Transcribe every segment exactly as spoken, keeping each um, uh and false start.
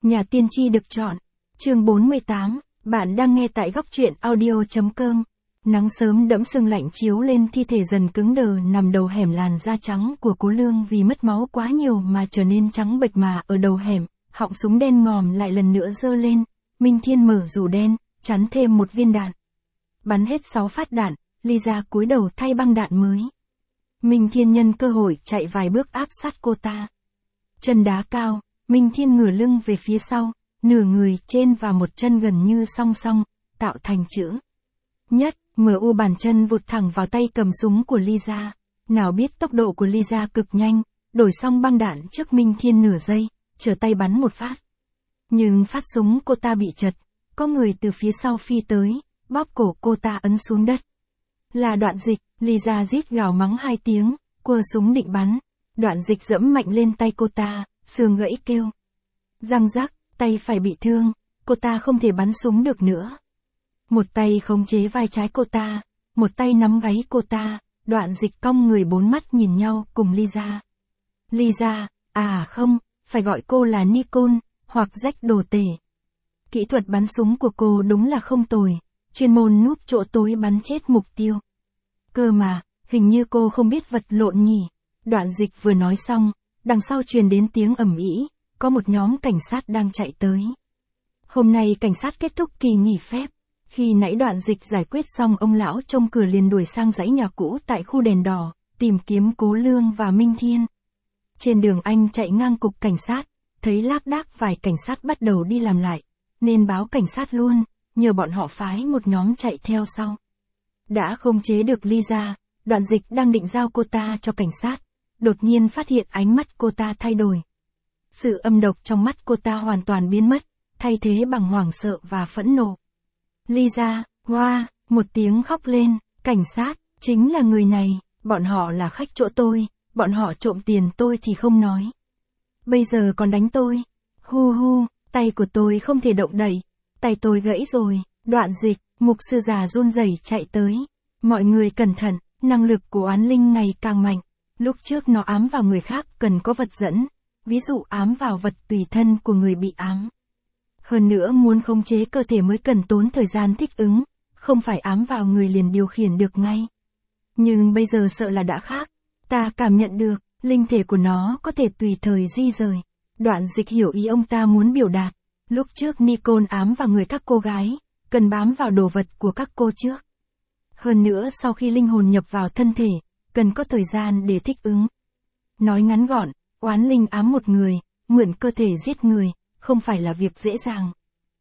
Nhà tiên tri được chọn. Chương bốn mươi tám, bạn đang nghe tại góc truyện audio.com. Nắng sớm đẫm sương lạnh chiếu lên thi thể dần cứng đờ nằm đầu hẻm, làn da trắng của Cố Lương vì mất máu quá nhiều mà trở nên trắng bệch, mà ở đầu hẻm, họng súng đen ngòm lại lần nữa giơ lên. Minh Thiên mở rủ đen, chắn thêm một viên đạn. Bắn hết sáu phát đạn, Lisa cúi đầu thay băng đạn mới. Minh Thiên nhân cơ hội chạy vài bước áp sát cô ta. Chân đá cao, Minh Thiên ngửa lưng về phía sau, nửa người trên và một chân gần như song song, tạo thành chữ nhất. em u bàn chân vụt thẳng vào tay cầm súng của Lisa. Nào biết tốc độ của Lisa cực nhanh, đổi xong băng đạn trước Minh Thiên nửa giây, trở tay bắn một phát. Nhưng phát súng cô ta bị trật, có người từ phía sau phi tới, bóp cổ cô ta ấn xuống đất. Là Đoạn Dịch. Lisa rít gào mắng hai tiếng, quơ súng định bắn. Đoạn Dịch giẫm mạnh lên tay cô ta, xương gãy kêu. Răng rắc, tay phải bị thương, cô ta không thể bắn súng được nữa. Một tay khống chế vai trái cô ta, một tay nắm gáy cô ta. Đoạn Dịch cong người, bốn mắt nhìn nhau cùng Lisa. Lisa, à không, phải gọi cô là Nicole, hoặc Jack đồ tể. Kỹ thuật bắn súng của cô đúng là không tồi, chuyên môn núp chỗ tối bắn chết mục tiêu. Cơ mà, hình như cô không biết vật lộn nhỉ. Đoạn Dịch vừa nói xong, đằng sau truyền đến tiếng ầm ĩ, có một nhóm cảnh sát đang chạy tới. Hôm nay cảnh sát kết thúc kỳ nghỉ phép. Khi nãy Đoạn Dịch giải quyết xong, ông lão trông cửa liền đuổi sang dãy nhà cũ tại khu đèn đỏ, tìm kiếm Cố Lương và Minh Thiên. Trên đường anh chạy ngang cục cảnh sát, thấy lác đác vài cảnh sát bắt đầu đi làm lại, nên báo cảnh sát luôn, nhờ bọn họ phái một nhóm chạy theo sau. Đã khống chế được Lisa, Đoạn Dịch đang định giao cô ta cho cảnh sát, đột nhiên phát hiện ánh mắt cô ta thay đổi. Sự âm độc trong mắt cô ta hoàn toàn biến mất, thay thế bằng hoảng sợ và phẫn nộ. Lisa, hoa, một tiếng khóc lên, cảnh sát, chính là người này, bọn họ là khách chỗ tôi, bọn họ trộm tiền tôi thì không nói. Bây giờ còn đánh tôi. Hu hu, tay của tôi không thể động đậy, tay tôi gãy rồi. Đoạn Dịch, mục sư già run rẩy chạy tới. Mọi người cẩn thận, năng lực của oán linh ngày càng mạnh. Lúc trước nó ám vào người khác cần có vật dẫn, ví dụ ám vào vật tùy thân của người bị ám. Hơn nữa muốn khống chế cơ thể mới cần tốn thời gian thích ứng, không phải ám vào người liền điều khiển được ngay. Nhưng bây giờ sợ là đã khác, ta cảm nhận được, linh thể của nó có thể tùy thời di rời. Đoạn Dịch hiểu ý ông ta muốn biểu đạt. Lúc trước Nicole ám vào người các cô gái, cần bám vào đồ vật của các cô trước. Hơn nữa sau khi linh hồn nhập vào thân thể, cần có thời gian để thích ứng. Nói ngắn gọn, oán linh ám một người, mượn cơ thể giết người, không phải là việc dễ dàng.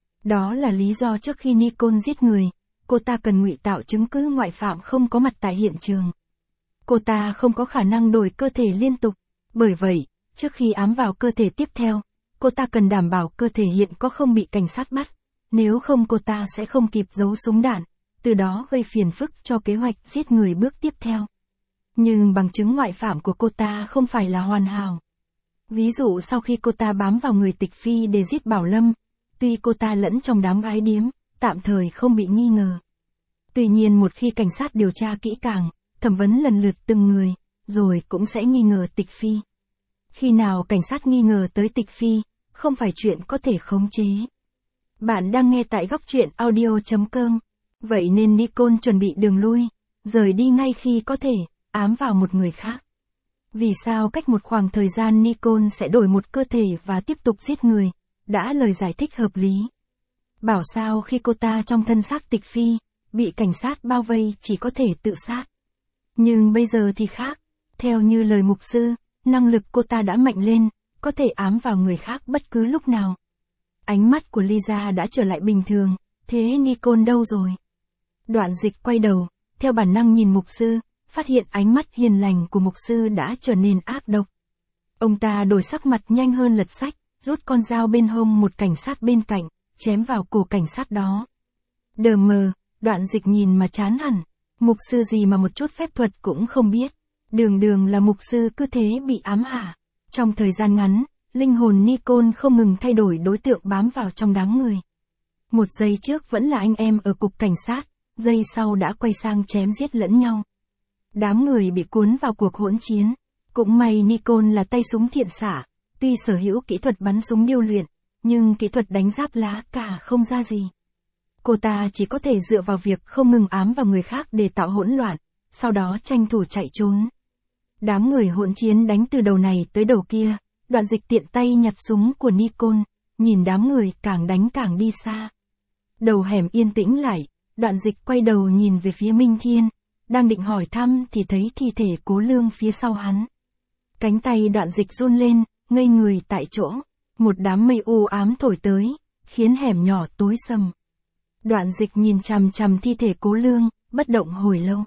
Đó là lý do trước khi Nicole giết người, cô ta cần ngụy tạo chứng cứ ngoại phạm không có mặt tại hiện trường. Cô ta không có khả năng đổi cơ thể liên tục, bởi vậy, trước khi ám vào cơ thể tiếp theo, cô ta cần đảm bảo cơ thể hiện có không bị cảnh sát bắt, nếu không cô ta sẽ không kịp giấu súng đạn, từ đó gây phiền phức cho kế hoạch giết người bước tiếp theo. Nhưng bằng chứng ngoại phạm của cô ta không phải là hoàn hảo. Ví dụ sau khi cô ta bám vào người Tịch Phi để giết Bảo Lâm, tuy cô ta lẫn trong đám gái điếm, tạm thời không bị nghi ngờ. Tuy nhiên một khi cảnh sát điều tra kỹ càng, thẩm vấn lần lượt từng người, rồi cũng sẽ nghi ngờ Tịch Phi. Khi nào cảnh sát nghi ngờ tới Tịch Phi, không phải chuyện có thể khống chế. Bạn đang nghe tại góc truyện audio.com. Vậy nên Nicole chuẩn bị đường lui, rời đi ngay khi có thể, ám vào một người khác. Vì sao cách một khoảng thời gian Nicole sẽ đổi một cơ thể và tiếp tục giết người, đã lời giải thích hợp lý. Bảo sao khi cô ta trong thân xác Tịch Phi, bị cảnh sát bao vây chỉ có thể tự sát. Nhưng bây giờ thì khác, theo như lời mục sư, năng lực cô ta đã mạnh lên, có thể ám vào người khác bất cứ lúc nào. Ánh mắt của Lisa đã trở lại bình thường, thế Nicole đâu rồi? Đoạn Dịch quay đầu, theo bản năng nhìn mục sư, phát hiện ánh mắt hiền lành của mục sư đã trở nên ác độc. Ông ta đổi sắc mặt nhanh hơn lật sách, rút con dao bên hông một cảnh sát bên cạnh, chém vào cổ cảnh sát đó. Đờ mờ, Đoạn Dịch nhìn mà chán hẳn, mục sư gì mà một chút phép thuật cũng không biết. Đường đường là mục sư cứ thế bị ám hả. Trong thời gian ngắn, linh hồn Nicole không ngừng thay đổi đối tượng bám vào trong đám người. Một giây trước vẫn là anh em ở cục cảnh sát, giây sau đã quay sang chém giết lẫn nhau. Đám người bị cuốn vào cuộc hỗn chiến. Cũng may Nicole là tay súng thiện xạ, tuy sở hữu kỹ thuật bắn súng điêu luyện, nhưng kỹ thuật đánh giáp lá cả không ra gì. Cô ta chỉ có thể dựa vào việc không ngừng ám vào người khác để tạo hỗn loạn, sau đó tranh thủ chạy trốn. Đám người hỗn chiến đánh từ đầu này tới đầu kia, Đoạn Dịch tiện tay nhặt súng của Nicole, nhìn đám người càng đánh càng đi xa. Đầu hẻm yên tĩnh lại, Đoạn Dịch quay đầu nhìn về phía Minh Thiên, đang định hỏi thăm thì thấy thi thể Cố Lương phía sau hắn. Cánh tay Đoạn Dịch run lên, ngây người tại chỗ, một đám mây u ám thổi tới, khiến hẻm nhỏ tối sầm. Đoạn Dịch nhìn chằm chằm thi thể Cố Lương, bất động hồi lâu.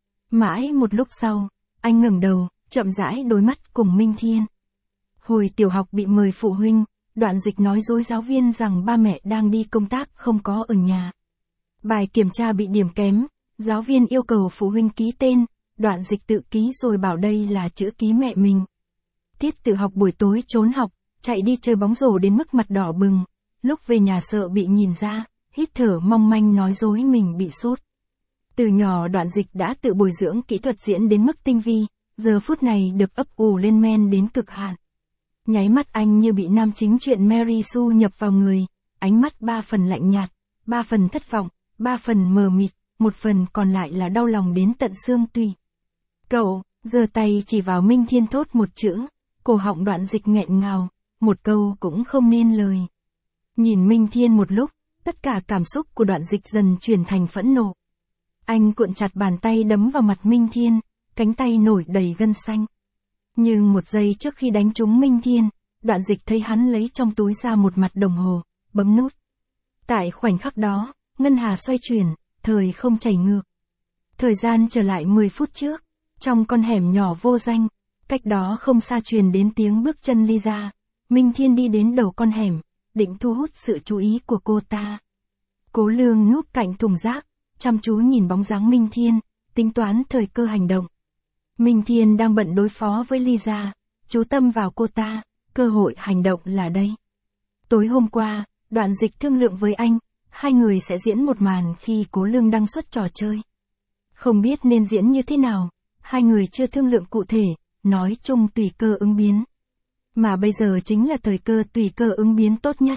Mãi một lúc sau, anh ngẩng đầu, chậm rãi đối mắt cùng Minh Thiên. Hồi tiểu học bị mời phụ huynh, Đoạn Dịch nói dối giáo viên rằng ba mẹ đang đi công tác không có ở nhà. Bài kiểm tra bị điểm kém, giáo viên yêu cầu phụ huynh ký tên, Đoạn Dịch tự ký rồi bảo đây là chữ ký mẹ mình. Tiết tự học buổi tối trốn học, chạy đi chơi bóng rổ đến mức mặt đỏ bừng, lúc về nhà sợ bị nhìn ra, hít thở mong manh nói dối mình bị sốt. Từ nhỏ Đoạn Dịch đã tự bồi dưỡng kỹ thuật diễn đến mức tinh vi, giờ phút này được ấp ủ lên men đến cực hạn. Nháy mắt anh như bị nam chính truyện Mary Sue nhập vào người, ánh mắt ba phần lạnh nhạt, ba phần thất vọng, ba phần mờ mịt, một phần còn lại là đau lòng đến tận xương tủy. Cậu, giơ tay chỉ vào Minh Thiên thốt một chữ, cổ họng Đoạn Dịch nghẹn ngào, một câu cũng không nên lời. Nhìn Minh Thiên một lúc, tất cả cảm xúc của Đoạn Dịch dần chuyển thành phẫn nộ. Anh cuộn chặt bàn tay đấm vào mặt Minh Thiên, cánh tay nổi đầy gân xanh. Nhưng một giây trước khi đánh trúng Minh Thiên, Đoạn Dịch thấy hắn lấy trong túi ra một mặt đồng hồ, bấm nút. Tại khoảnh khắc đó, ngân hà xoay chuyển, thời không chảy ngược. Thời gian trở lại mười phút trước, trong con hẻm nhỏ vô danh, cách đó không xa truyền đến tiếng bước chân Lisa. Minh Thiên đi đến đầu con hẻm, định thu hút sự chú ý của cô ta. Cố Lương núp cạnh thùng rác, chăm chú nhìn bóng dáng Minh Thiên, tính toán thời cơ hành động. Minh Thiên đang bận đối phó với Lisa, chú tâm vào cô ta, cơ hội hành động là đây. Tối hôm qua, Đoạn Dịch thương lượng với anh, hai người sẽ diễn một màn khi Cố Lương đăng xuất trò chơi. Không biết nên diễn như thế nào, hai người chưa thương lượng cụ thể, nói chung tùy cơ ứng biến. Mà bây giờ chính là thời cơ tùy cơ ứng biến tốt nhất.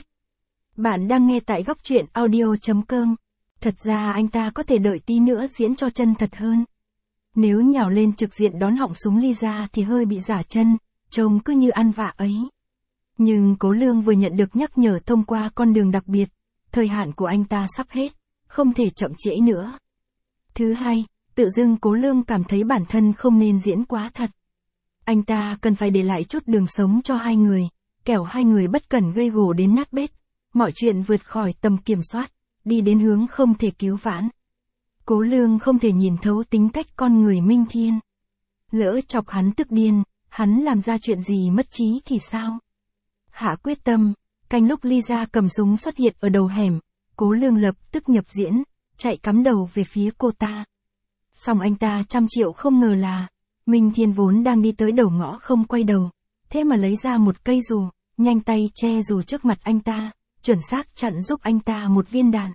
Bạn đang nghe tại góc truyện audio chấm com. Thật ra anh ta có thể đợi tí nữa diễn cho chân thật hơn. Nếu nhào lên trực diện đón họng súng Lisa thì hơi bị giả chân, trông cứ như ăn vạ ấy. Nhưng Cố Lương vừa nhận được nhắc nhở thông qua con đường đặc biệt, thời hạn của anh ta sắp hết, không thể chậm trễ nữa. Thứ hai, tự dưng Cố Lương cảm thấy bản thân không nên diễn quá thật. Anh ta cần phải để lại chút đường sống cho hai người, kẻo hai người bất cẩn gây gổ đến nát bét, mọi chuyện vượt khỏi tầm kiểm soát, đi đến hướng không thể cứu vãn. Cố Lương không thể nhìn thấu tính cách con người Minh Thiên. Lỡ chọc hắn tức điên, hắn làm ra chuyện gì mất trí thì sao? Hạ quyết tâm, canh lúc Lisa cầm súng xuất hiện ở đầu hẻm, Cố Lương lập tức nhập diễn, chạy cắm đầu về phía cô ta. Song anh ta trăm triệu không ngờ là, Minh Thiên vốn đang đi tới đầu ngõ không quay đầu, thế mà lấy ra một cây dù, nhanh tay che dù trước mặt anh ta, chuẩn xác chặn giúp anh ta một viên đạn.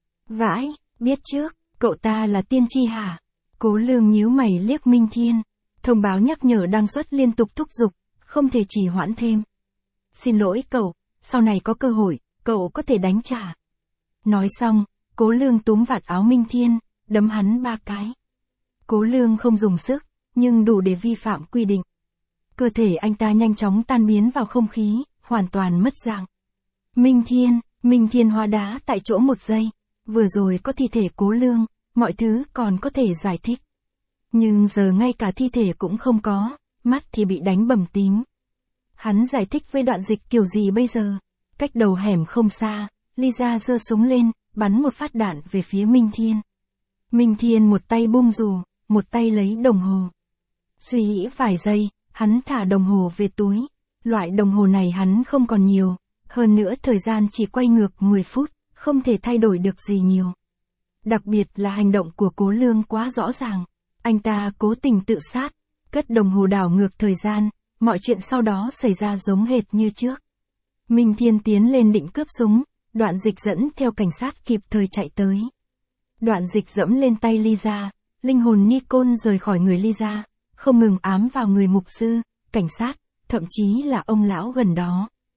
Vãi, biết trước, cậu ta là tiên tri hả? Cố Lương nhíu mày liếc Minh Thiên, thông báo nhắc nhở đăng xuất liên tục thúc giục, không thể trì hoãn thêm. Xin lỗi cậu, sau này có cơ hội, cậu có thể đánh trả. Nói xong, Cố Lương túm vạt áo Minh Thiên, đấm hắn ba cái. Cố Lương không dùng sức, nhưng đủ để vi phạm quy định. Cơ thể anh ta nhanh chóng tan biến vào không khí, hoàn toàn mất dạng. Minh Thiên, Minh Thiên hóa đá tại chỗ một giây. Vừa rồi có thi thể Cố Lương, mọi thứ còn có thể giải thích. Nhưng giờ ngay cả thi thể cũng không có, mắt thì bị đánh bầm tím. Hắn giải thích với Đoạn Dịch kiểu gì bây giờ? Cách đầu hẻm không xa, Lisa giơ súng lên, bắn một phát đạn về phía Minh Thiên. Minh Thiên một tay buông dù, một tay lấy đồng hồ. Suy nghĩ vài giây, hắn thả đồng hồ về túi. Loại đồng hồ này hắn không còn nhiều, hơn nữa thời gian chỉ quay ngược mười phút, không thể thay đổi được gì nhiều. Đặc biệt là hành động của Cố Lương quá rõ ràng. Anh ta cố tình tự sát, cất đồng hồ đảo ngược thời gian, mọi chuyện sau đó xảy ra giống hệt như trước. Minh Thiên tiến lên định cướp súng, Đoạn Dịch dẫn theo cảnh sát kịp thời chạy tới. Đoạn Dịch dẫm lên tay Lisa, linh hồn Nicole rời khỏi người Lisa, không ngừng ám vào người mục sư, cảnh sát, thậm chí là ông lão gần đó.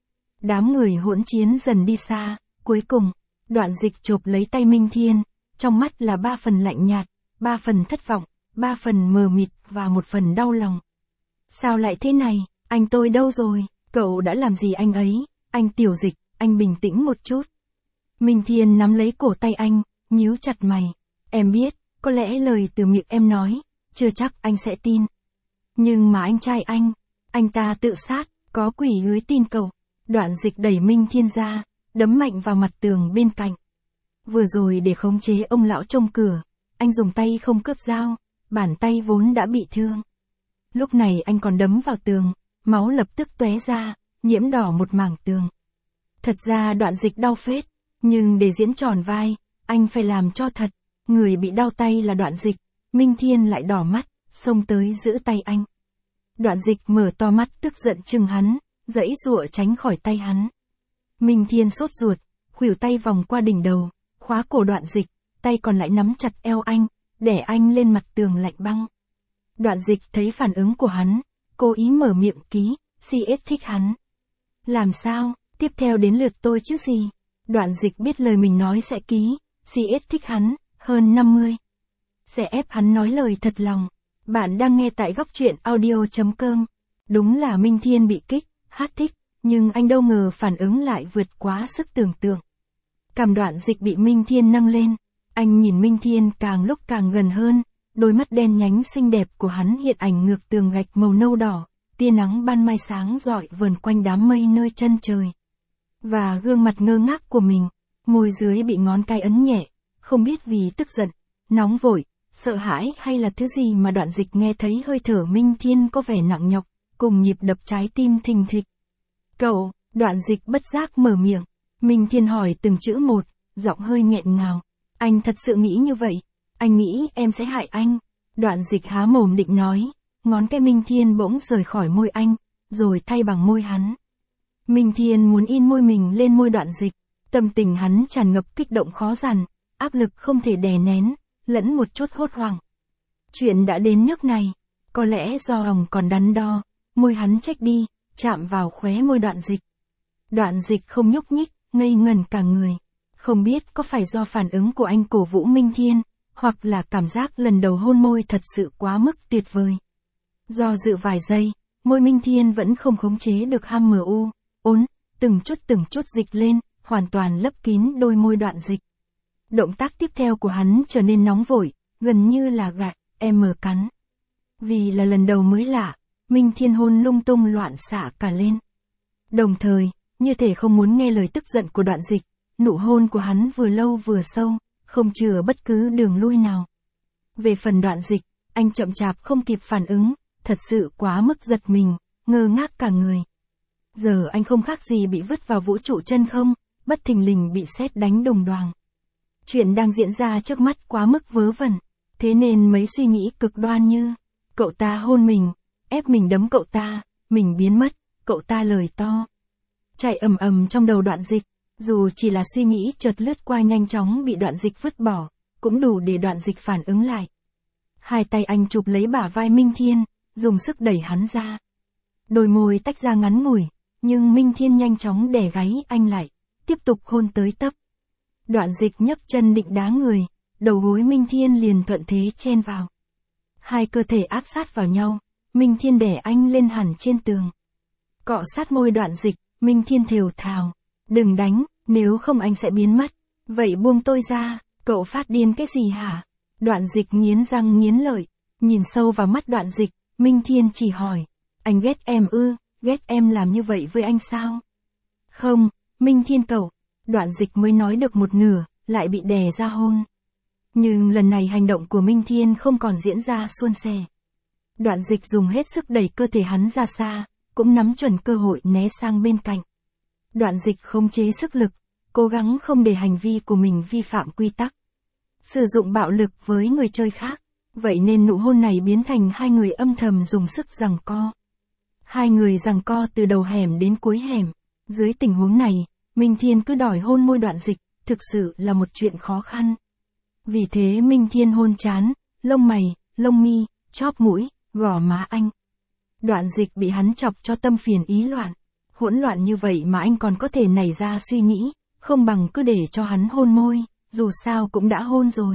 Đám người hỗn chiến dần đi xa, cuối cùng, Đoạn Dịch chộp lấy tay Minh Thiên, trong mắt là ba phần lạnh nhạt, ba phần thất vọng, ba phần mờ mịt và một phần đau lòng. Sao lại thế này, anh tôi đâu rồi, cậu đã làm gì anh ấy, anh Tiểu Dịch, anh bình tĩnh một chút. Minh Thiên nắm lấy cổ tay anh, nhíu chặt mày. Em biết, có lẽ lời từ miệng em nói, chưa chắc anh sẽ tin. Nhưng mà anh trai anh, anh ta tự sát, có quỷ hứa tin cậu. Đoạn Dịch đẩy Minh Thiên ra, đấm mạnh vào mặt tường bên cạnh. Vừa rồi để khống chế ông lão trông cửa, anh dùng tay không cướp dao, bàn tay vốn đã bị thương. Lúc này anh còn đấm vào tường, máu lập tức tóe ra, nhiễm đỏ một mảng tường. Thật ra Đoạn Dịch đau phết, nhưng để diễn tròn vai, anh phải làm cho thật. Người bị đau tay là Đoạn Dịch, Minh Thiên lại đỏ mắt, xông tới giữ tay anh. Đoạn Dịch mở to mắt tức giận chừng hắn, giãy giụa tránh khỏi tay hắn. Minh Thiên sốt ruột, khuỷu tay vòng qua đỉnh đầu, khóa cổ Đoạn Dịch, tay còn lại nắm chặt eo anh, đè anh lên mặt tường lạnh băng. Đoạn Dịch thấy phản ứng của hắn, cố ý mở miệng ký, xê ét thích hắn. Làm sao, tiếp theo đến lượt tôi chứ gì? Đoạn Dịch biết lời mình nói sẽ ký, xê ét thích hắn, hơn năm mươi. Sẽ ép hắn nói lời thật lòng. Bạn đang nghe tại góc truyện audio chấm com. Đúng là Minh Thiên bị kích, hát thích, nhưng anh đâu ngờ phản ứng lại vượt quá sức tưởng tượng. Cảm Đoạn Dịch bị Minh Thiên nâng lên, anh nhìn Minh Thiên càng lúc càng gần hơn, đôi mắt đen nhánh xinh đẹp của hắn hiện ảnh ngược tường gạch màu nâu đỏ, tia nắng ban mai sáng rọi vờn quanh đám mây nơi chân trời. Và gương mặt ngơ ngác của mình, môi dưới bị ngón cái ấn nhẹ, không biết vì tức giận, nóng vội, sợ hãi hay là thứ gì mà Đoạn Dịch nghe thấy hơi thở Minh Thiên có vẻ nặng nhọc, cùng nhịp đập trái tim thình thịch. Cậu, Đoạn Dịch bất giác mở miệng. Minh Thiên hỏi từng chữ một, giọng hơi nghẹn ngào. Anh thật sự nghĩ như vậy? Anh nghĩ em sẽ hại anh. Đoạn Dịch há mồm định nói, ngón cái Minh Thiên bỗng rời khỏi môi anh, rồi thay bằng môi hắn. Minh Thiên muốn in môi mình lên môi Đoạn Dịch, tâm tình hắn tràn ngập kích động khó dằn, áp lực không thể đè nén, lẫn một chút hốt hoảng. Chuyện đã đến nước này, có lẽ do ông còn đắn đo, môi hắn chếch đi, chạm vào khóe môi Đoạn Dịch. Đoạn Dịch không nhúc nhích, ngây ngẩn cả người, không biết có phải do phản ứng của anh cổ vũ Minh Thiên, hoặc là cảm giác lần đầu hôn môi thật sự quá mức tuyệt vời. Do dự vài giây, môi Minh Thiên vẫn không khống chế được ham mờ u, ốn, từng chút từng chút dịch lên, hoàn toàn lấp kín đôi môi Đoạn Dịch. Động tác tiếp theo của hắn trở nên nóng vội, gần như là gạt, em mờ cắn. Vì là lần đầu mới lạ, Minh Thiên hôn lung tung loạn xạ cả lên. Đồng thời, như thể không muốn nghe lời tức giận của Đoạn Dịch, nụ hôn của hắn vừa lâu vừa sâu, không chừa bất cứ đường lui nào. Về phần Đoạn Dịch, anh chậm chạp không kịp phản ứng, thật sự quá mức giật mình, ngơ ngác cả người. Giờ anh không khác gì bị vứt vào vũ trụ chân không, bất thình lình bị sét đánh đùng đoàng. Chuyện đang diễn ra trước mắt quá mức vớ vẩn, thế nên mấy suy nghĩ cực đoan như, cậu ta hôn mình, ép mình đấm cậu ta, mình biến mất, cậu ta lời to. Chạy ầm ầm trong đầu Đoạn Dịch, dù chỉ là suy nghĩ chợt lướt qua nhanh chóng bị Đoạn Dịch vứt bỏ, cũng đủ để Đoạn Dịch phản ứng lại. Hai tay anh chụp lấy bả vai Minh Thiên, dùng sức đẩy hắn ra. Đôi môi tách ra ngắn ngủi, nhưng Minh Thiên nhanh chóng đè gáy anh lại, tiếp tục hôn tới tấp. Đoạn Dịch nhấc chân định đá người, đầu gối Minh Thiên liền thuận thế chen vào. Hai cơ thể áp sát vào nhau, Minh Thiên đè anh lên hẳn trên tường. Cọ sát môi Đoạn Dịch, Minh Thiên thều thào, đừng đánh, nếu không anh sẽ biến mất. Vậy buông tôi ra, cậu phát điên cái gì hả? Đoạn Dịch nghiến răng nghiến lợi, nhìn sâu vào mắt Đoạn Dịch, Minh Thiên chỉ hỏi, anh ghét em ư, ghét em làm như vậy với anh sao? Không, Minh Thiên cậu. Đoạn Dịch mới nói được một nửa, lại bị đè ra hôn. Nhưng lần này hành động của Minh Thiên không còn diễn ra suôn sẻ. Đoạn Dịch dùng hết sức đẩy cơ thể hắn ra xa, cũng nắm chuẩn cơ hội né sang bên cạnh. Đoạn Dịch khống chế sức lực, cố gắng không để hành vi của mình vi phạm quy tắc. Sử dụng bạo lực với người chơi khác, vậy nên nụ hôn này biến thành hai người âm thầm dùng sức giằng co. Hai người giằng co từ đầu hẻm đến cuối hẻm. Dưới tình huống này, Minh Thiên cứ đòi hôn môi Đoạn Dịch, thực sự là một chuyện khó khăn. Vì thế Minh Thiên hôn trán, lông mày, lông mi, chóp mũi, gò má anh. Đoạn Dịch bị hắn chọc cho tâm phiền ý loạn. Hỗn loạn như vậy mà anh còn có thể nảy ra suy nghĩ, không bằng cứ để cho hắn hôn môi, dù sao cũng đã hôn rồi.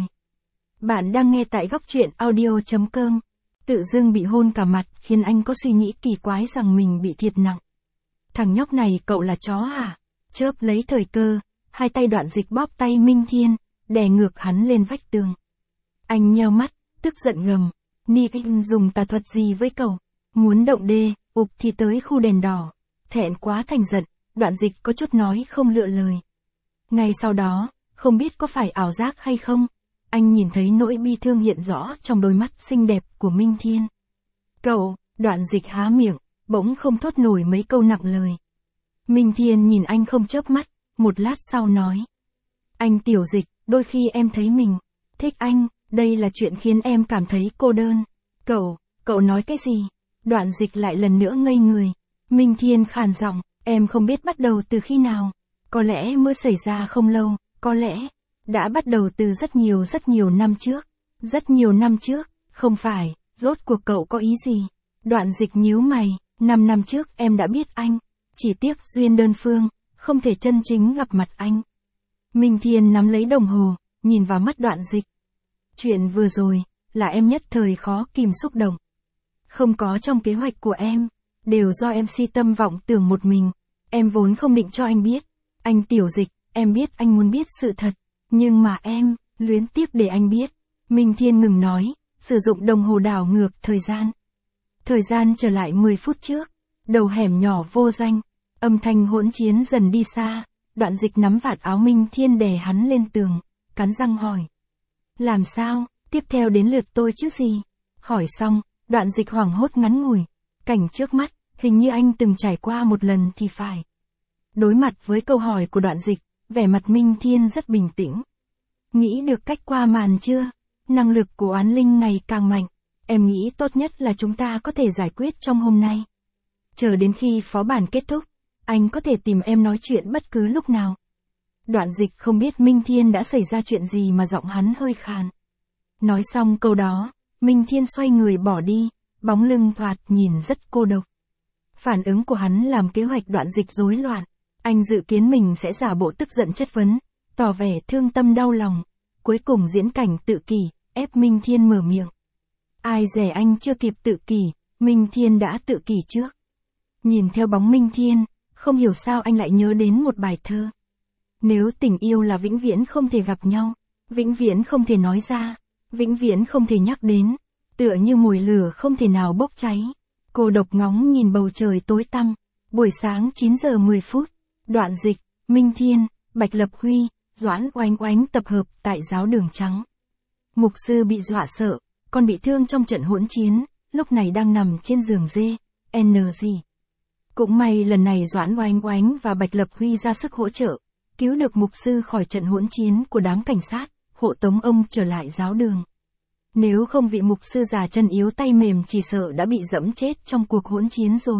Bạn đang nghe tại góc truyện audio.com. Tự dưng bị hôn cả mặt khiến anh có suy nghĩ kỳ quái rằng mình bị thiệt nặng. Thằng nhóc này cậu là chó hả? Chớp lấy thời cơ, hai tay Đoạn Dịch bóp tay Minh Thiên, đè ngược hắn lên vách tường. Anh nheo mắt, tức giận gầm. Ni Kinh dùng tà thuật gì với cậu? Muốn động đê, ụp thì tới khu đèn đỏ. Thẹn quá thành giận, Đoạn Dịch có chút nói không lựa lời. Ngay sau đó, không biết có phải ảo giác hay không, anh nhìn thấy nỗi bi thương hiện rõ trong đôi mắt xinh đẹp của Minh Thiên. Cậu, Đoạn Dịch há miệng, bỗng không thốt nổi mấy câu nặng lời. Minh Thiên nhìn anh không chớp mắt, một lát sau nói. Anh Tiểu Dịch, đôi khi em thấy mình thích anh, đây là chuyện khiến em cảm thấy cô đơn. Cậu, cậu nói cái gì? Đoạn Dịch lại lần nữa ngây người. Minh Thiên khàn giọng, em không biết bắt đầu từ khi nào. Có lẽ mới xảy ra không lâu, có lẽ đã bắt đầu từ rất nhiều rất nhiều năm trước. Rất nhiều năm trước, không phải, rốt cuộc cậu có ý gì? Đoạn Dịch nhíu mày, năm năm trước em đã biết anh. Chỉ tiếc duyên đơn phương, không thể chân chính gặp mặt anh. Minh Thiên nắm lấy đồng hồ, nhìn vào mắt Đoạn Dịch. Chuyện vừa rồi, là em nhất thời khó kìm xúc động. Không có trong kế hoạch của em, đều do em si tâm vọng tưởng một mình. Em vốn không định cho anh biết. Anh Tiểu Dịch, em biết anh muốn biết sự thật. Nhưng mà em, luyến tiếc để anh biết. Minh Thiên ngừng nói, sử dụng đồng hồ đảo ngược thời gian. Thời gian trở lại mười phút trước. Đầu hẻm nhỏ vô danh. Âm thanh hỗn chiến dần đi xa. Đoạn Dịch nắm vạt áo Minh Thiên đè hắn lên tường, cắn răng hỏi. Làm sao, tiếp theo đến lượt tôi chứ gì? Hỏi xong, Đoạn Dịch hoảng hốt ngắn ngủi. Cảnh trước mắt, hình như anh từng trải qua một lần thì phải. Đối mặt với câu hỏi của Đoạn Dịch, vẻ mặt Minh Thiên rất bình tĩnh. Nghĩ được cách qua màn chưa? Năng lực của oán linh ngày càng mạnh. Em nghĩ tốt nhất là chúng ta có thể giải quyết trong hôm nay. Chờ đến khi phó bản kết thúc, anh có thể tìm em nói chuyện bất cứ lúc nào. Đoạn Dịch không biết Minh Thiên đã xảy ra chuyện gì mà giọng hắn hơi khàn. Nói xong câu đó, Minh Thiên xoay người bỏ đi, bóng lưng thoạt nhìn rất cô độc. Phản ứng của hắn làm kế hoạch Đoạn Dịch rối loạn. Anh dự kiến mình sẽ giả bộ tức giận chất vấn, tỏ vẻ thương tâm đau lòng. Cuối cùng diễn cảnh tự kỷ, ép Minh Thiên mở miệng. Ai dè anh chưa kịp tự kỷ, Minh Thiên đã tự kỷ trước. Nhìn theo bóng Minh Thiên, không hiểu sao anh lại nhớ đến một bài thơ. Nếu tình yêu là vĩnh viễn không thể gặp nhau, vĩnh viễn không thể nói ra, vĩnh viễn không thể nhắc đến, tựa như mồi lửa không thể nào bốc cháy. Cô độc ngóng nhìn bầu trời tối tăm, buổi sáng chín giờ mười phút, Đoạn Dịch, Minh Thiên, Bạch Lập Huy, Doãn Oánh Oánh tập hợp tại giáo đường trắng. Mục sư bị dọa sợ, còn bị thương trong trận hỗn chiến, lúc này đang nằm trên giường dê, en giê. Cũng may lần này Doãn Oánh Oánh và Bạch Lập Huy ra sức hỗ trợ, cứu được mục sư khỏi trận hỗn chiến của đám cảnh sát, hộ tống ông trở lại giáo đường. Nếu không vị mục sư già chân yếu tay mềm chỉ sợ đã bị dẫm chết trong cuộc hỗn chiến rồi.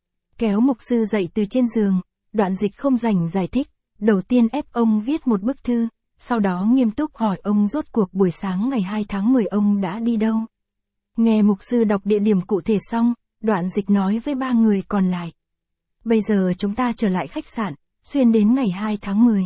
Kéo mục sư dậy từ trên giường, Đoạn Dịch không dành giải thích, đầu tiên ép ông viết một bức thư, sau đó nghiêm túc hỏi ông rốt cuộc buổi sáng ngày hai tháng mười ông đã đi đâu. Nghe mục sư đọc địa điểm cụ thể xong, Đoạn Dịch nói với ba người còn lại. Bây giờ chúng ta trở lại khách sạn, xuyên đến ngày hai tháng mười.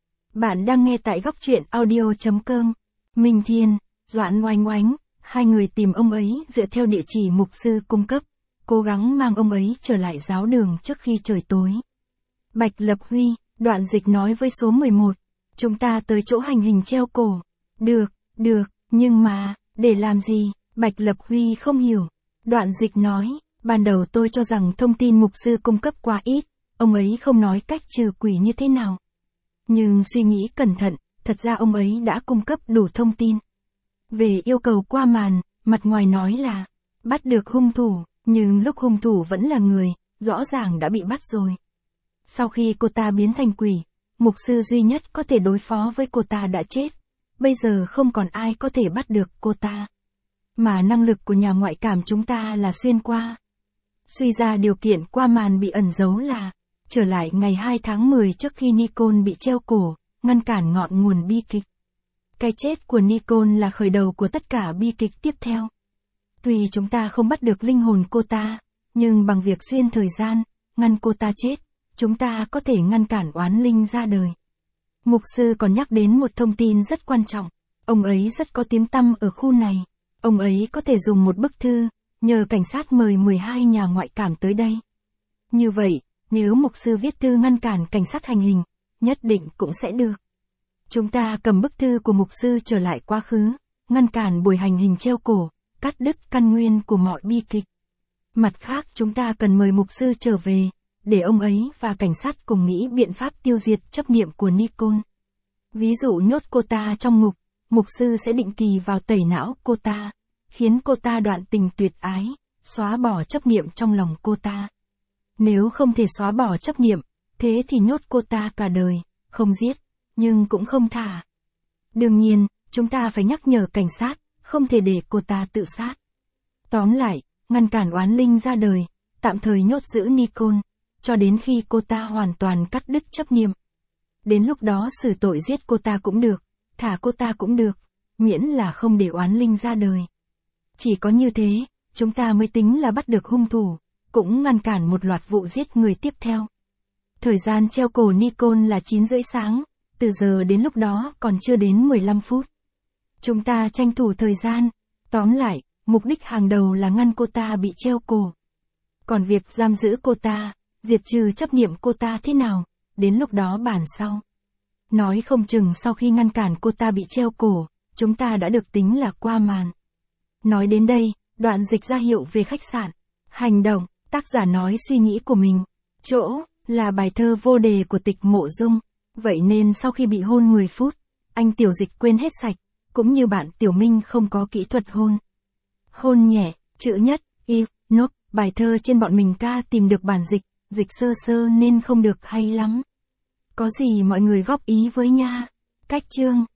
Bạn đang nghe tại góc truyện audio.com. Minh Thiên, Doãn Oánh Oánh, hai người tìm ông ấy dựa theo địa chỉ mục sư cung cấp, cố gắng mang ông ấy trở lại giáo đường trước khi trời tối. Bạch Lập Huy, Đoạn Dịch nói với số mười một, chúng ta tới chỗ hành hình treo cổ. Được, được, nhưng mà, để làm gì? Bạch Lập Huy không hiểu. Đoạn Dịch nói, ban đầu tôi cho rằng thông tin mục sư cung cấp quá ít, ông ấy không nói cách trừ quỷ như thế nào. Nhưng suy nghĩ cẩn thận, thật ra ông ấy đã cung cấp đủ thông tin. Về yêu cầu qua màn, mặt ngoài nói là bắt được hung thủ, nhưng lúc hung thủ vẫn là người, rõ ràng đã bị bắt rồi. Sau khi cô ta biến thành quỷ, mục sư duy nhất có thể đối phó với cô ta đã chết. Bây giờ không còn ai có thể bắt được cô ta. Mà năng lực của nhà ngoại cảm chúng ta là xuyên qua. Suy ra điều kiện qua màn bị ẩn giấu là trở lại ngày hai tháng mười trước khi Nicole bị treo cổ, ngăn cản ngọn nguồn bi kịch. Cái chết của Nicole là khởi đầu của tất cả bi kịch tiếp theo. Tuy chúng ta không bắt được linh hồn cô ta, nhưng bằng việc xuyên thời gian, ngăn cô ta chết, chúng ta có thể ngăn cản oán linh ra đời. Mục sư còn nhắc đến một thông tin rất quan trọng. Ông ấy rất có tiếng tăm ở khu này. Ông ấy có thể dùng một bức thư, nhờ cảnh sát mời mười hai nhà ngoại cảm tới đây. Như vậy, nếu mục sư viết thư ngăn cản cảnh sát hành hình, nhất định cũng sẽ được. Chúng ta cầm bức thư của mục sư trở lại quá khứ, ngăn cản buổi hành hình treo cổ, cắt đứt căn nguyên của mọi bi kịch. Mặt khác chúng ta cần mời mục sư trở về, để ông ấy và cảnh sát cùng nghĩ biện pháp tiêu diệt chấp niệm của Nicole. Ví dụ nhốt cô ta trong ngục, mục sư sẽ định kỳ vào tẩy não cô ta, khiến cô ta đoạn tình tuyệt ái, xóa bỏ chấp niệm trong lòng cô ta. Nếu không thể xóa bỏ chấp niệm, thế thì nhốt cô ta cả đời, không giết, nhưng cũng không thả. Đương nhiên, chúng ta phải nhắc nhở cảnh sát, không thể để cô ta tự sát. Tóm lại, ngăn cản oán linh ra đời, tạm thời nhốt giữ Nicole, cho đến khi cô ta hoàn toàn cắt đứt chấp niệm. Đến lúc đó xử tội giết cô ta cũng được, thả cô ta cũng được, miễn là không để oán linh ra đời. Chỉ có như thế, chúng ta mới tính là bắt được hung thủ, cũng ngăn cản một loạt vụ giết người tiếp theo. Thời gian treo cổ Nicole là chín rưỡi sáng, từ giờ đến lúc đó còn chưa đến mười lăm phút. Chúng ta tranh thủ thời gian, tóm lại, mục đích hàng đầu là ngăn cô ta bị treo cổ. Còn việc giam giữ cô ta, diệt trừ chấp niệm cô ta thế nào, đến lúc đó bàn sau. Nói không chừng sau khi ngăn cản cô ta bị treo cổ, chúng ta đã được tính là qua màn. Nói đến đây, đoạn dịch ra hiệu về khách sạn. Hành động, tác giả nói suy nghĩ của mình. Chỗ, là bài thơ vô đề của Tịch Mộ Dung. Vậy nên sau khi bị hôn mười phút, anh Tiểu Dịch quên hết sạch, cũng như bạn Tiểu Minh không có kỹ thuật hôn. Hôn nhẹ, chữ nhất, if, nốt, bài thơ trên bọn mình ca tìm được bản dịch, dịch sơ sơ nên không được hay lắm. Có gì mọi người góp ý với nha. Cách chương.